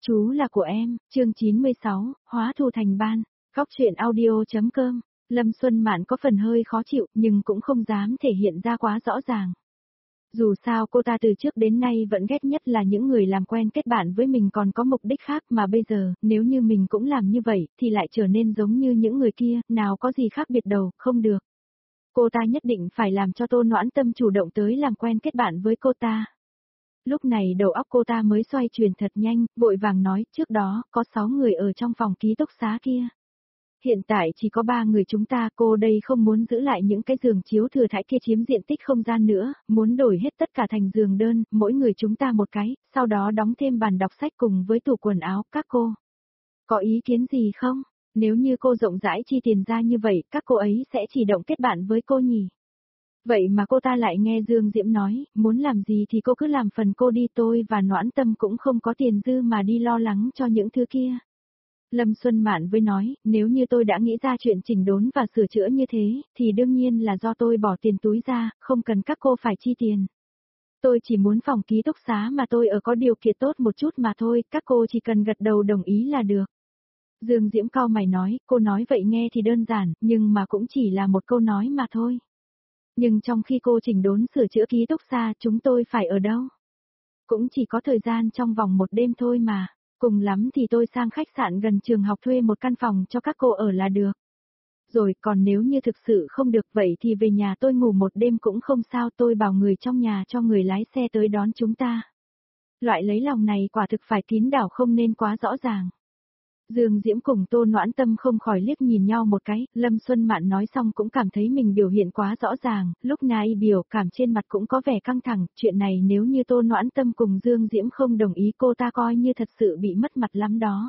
Chú là của em, chương 96, hóa thù thành ban, góc truyện audio.com. Lâm Xuân Mạn có phần hơi khó chịu nhưng cũng không dám thể hiện ra quá rõ ràng. Dù sao cô ta từ trước đến nay vẫn ghét nhất là những người làm quen kết bạn với mình còn có mục đích khác, mà bây giờ, nếu như mình cũng làm như vậy, thì lại trở nên giống như những người kia, nào có gì khác biệt đâu, không được. Cô ta nhất định phải làm cho Tô Noãn Tâm chủ động tới làm quen kết bạn với cô ta. Lúc này đầu óc cô ta mới xoay chuyển thật nhanh, vội vàng nói, trước đó, có 6 người ở trong phòng ký túc xá kia. Hiện tại chỉ có 3 người chúng ta, cô đây không muốn giữ lại những cái giường chiếu thừa thãi kia chiếm diện tích không gian nữa, muốn đổi hết tất cả thành giường đơn, mỗi người chúng ta một cái, sau đó đóng thêm bàn đọc sách cùng với tủ quần áo, các cô. Có ý kiến gì không? Nếu như cô rộng rãi chi tiền ra như vậy, các cô ấy sẽ chỉ động kết bạn với cô nhỉ? Vậy mà cô ta lại nghe Dương Diễm nói, muốn làm gì thì cô cứ làm phần cô đi, tôi và Noãn Tâm cũng không có tiền dư mà đi lo lắng cho những thứ kia. Lâm Xuân Mạn với nói, nếu như tôi đã nghĩ ra chuyện chỉnh đốn và sửa chữa như thế, thì đương nhiên là do tôi bỏ tiền túi ra, không cần các cô phải chi tiền. Tôi chỉ muốn phòng ký túc xá mà tôi ở có điều kiện tốt một chút mà thôi, các cô chỉ cần gật đầu đồng ý là được. Dương Diễm cau mày nói, cô nói vậy nghe thì đơn giản, nhưng mà cũng chỉ là một câu nói mà thôi. Nhưng trong khi cô chỉnh đốn sửa chữa ký túc xá, chúng tôi phải ở đâu? Cũng chỉ có thời gian trong vòng một đêm thôi mà. Cùng lắm thì tôi sang khách sạn gần trường học thuê một căn phòng cho các cô ở là được. Rồi còn nếu như thực sự không được vậy thì về nhà tôi ngủ một đêm cũng không sao, tôi bảo người trong nhà cho người lái xe tới đón chúng ta. Loại lấy lòng này quả thực phải kín đảo không nên quá rõ ràng. Dương Diễm cùng Tô Noãn Tâm không khỏi liếc nhìn nhau một cái, Lâm Xuân Mạn nói xong cũng cảm thấy mình biểu hiện quá rõ ràng, lúc này biểu cảm trên mặt cũng có vẻ căng thẳng, chuyện này nếu như Tô Noãn Tâm cùng Dương Diễm không đồng ý cô ta coi như thật sự bị mất mặt lắm đó.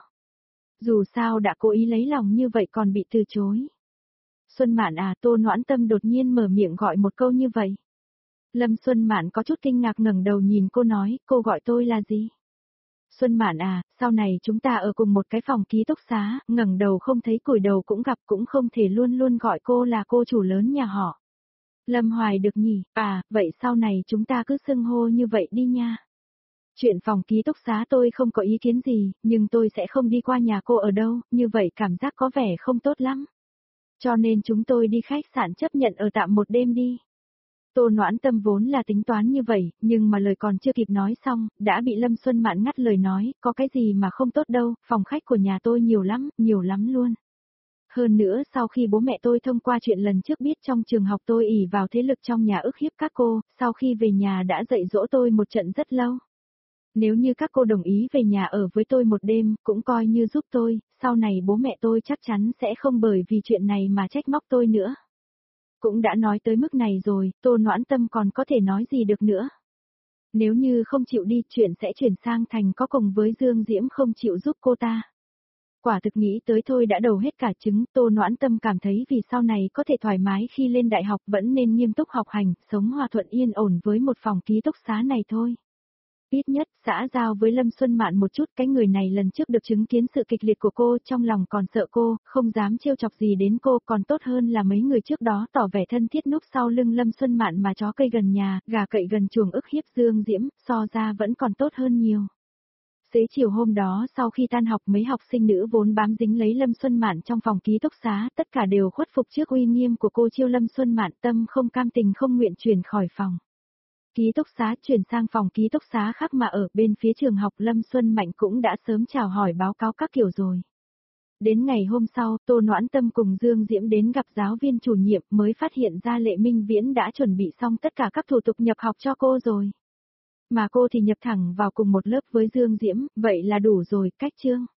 Dù sao đã cố ý lấy lòng như vậy còn bị từ chối. Xuân Mạn à, Tô Noãn Tâm đột nhiên mở miệng gọi một câu như vậy. Lâm Xuân Mạn có chút kinh ngạc ngẩng đầu nhìn cô nói, cô gọi tôi là gì? Xuân Mạn à, sau này chúng ta ở cùng một cái phòng ký túc xá, ngẩng đầu không thấy cúi đầu cũng gặp, cũng không thể luôn luôn gọi cô là cô chủ lớn nhà họ. Lâm Hoài được nhỉ, à, vậy sau này chúng ta cứ xưng hô như vậy đi nha. Chuyện phòng ký túc xá tôi không có ý kiến gì, nhưng tôi sẽ không đi qua nhà cô ở đâu, như vậy cảm giác có vẻ không tốt lắm. Cho nên chúng tôi đi khách sạn chấp nhận ở tạm một đêm đi. Tô Noãn Tâm vốn là tính toán như vậy, nhưng mà lời còn chưa kịp nói xong, đã bị Lâm Xuân Mạn ngắt lời nói, có cái gì mà không tốt đâu, phòng khách của nhà tôi nhiều lắm luôn. Hơn nữa sau khi bố mẹ tôi thông qua chuyện lần trước biết trong trường học tôi ỷ vào thế lực trong nhà ức hiếp các cô, sau khi về nhà đã dạy dỗ tôi một trận rất lâu. Nếu như các cô đồng ý về nhà ở với tôi một đêm, cũng coi như giúp tôi, sau này bố mẹ tôi chắc chắn sẽ không bởi vì chuyện này mà trách móc tôi nữa. Cũng đã nói tới mức này rồi, Tô Noãn Tâm còn có thể nói gì được nữa. Nếu như không chịu đi, chuyện sẽ chuyển sang thành có cùng với Dương Diễm không chịu giúp cô ta. Quả thực nghĩ tới thôi đã đầu hết cả trứng, Tô Noãn Tâm cảm thấy vì sau này có thể thoải mái khi lên đại học vẫn nên nghiêm túc học hành, sống hòa thuận yên ổn với một phòng ký túc xá này thôi. Ít nhất, xã giao với Lâm Xuân Mạn một chút, cái người này lần trước được chứng kiến sự kịch liệt của cô, trong lòng còn sợ cô, không dám trêu chọc gì đến cô, còn tốt hơn là mấy người trước đó tỏ vẻ thân thiết núp sau lưng Lâm Xuân Mạn mà chó cây gần nhà, gà cậy gần chuồng ức hiếp Dương Diễm, so ra vẫn còn tốt hơn nhiều. Xế chiều hôm đó sau khi tan học mấy học sinh nữ vốn bám dính lấy Lâm Xuân Mạn trong phòng ký túc xá, tất cả đều khuất phục trước uy nghiêm của cô chiêu Lâm Xuân Mạn, tâm không cam tình không nguyện chuyển khỏi phòng ký túc xá chuyển sang phòng ký túc xá khác mà ở bên phía trường học. Lâm Xuân Mạnh cũng đã sớm chào hỏi báo cáo các kiểu rồi. Đến ngày hôm sau, Tô Noãn Tâm cùng Dương Diễm đến gặp giáo viên chủ nhiệm mới phát hiện ra Lệ Minh Viễn đã chuẩn bị xong tất cả các thủ tục nhập học cho cô rồi. Mà cô thì nhập thẳng vào cùng một lớp với Dương Diễm, vậy là đủ rồi, cách chương.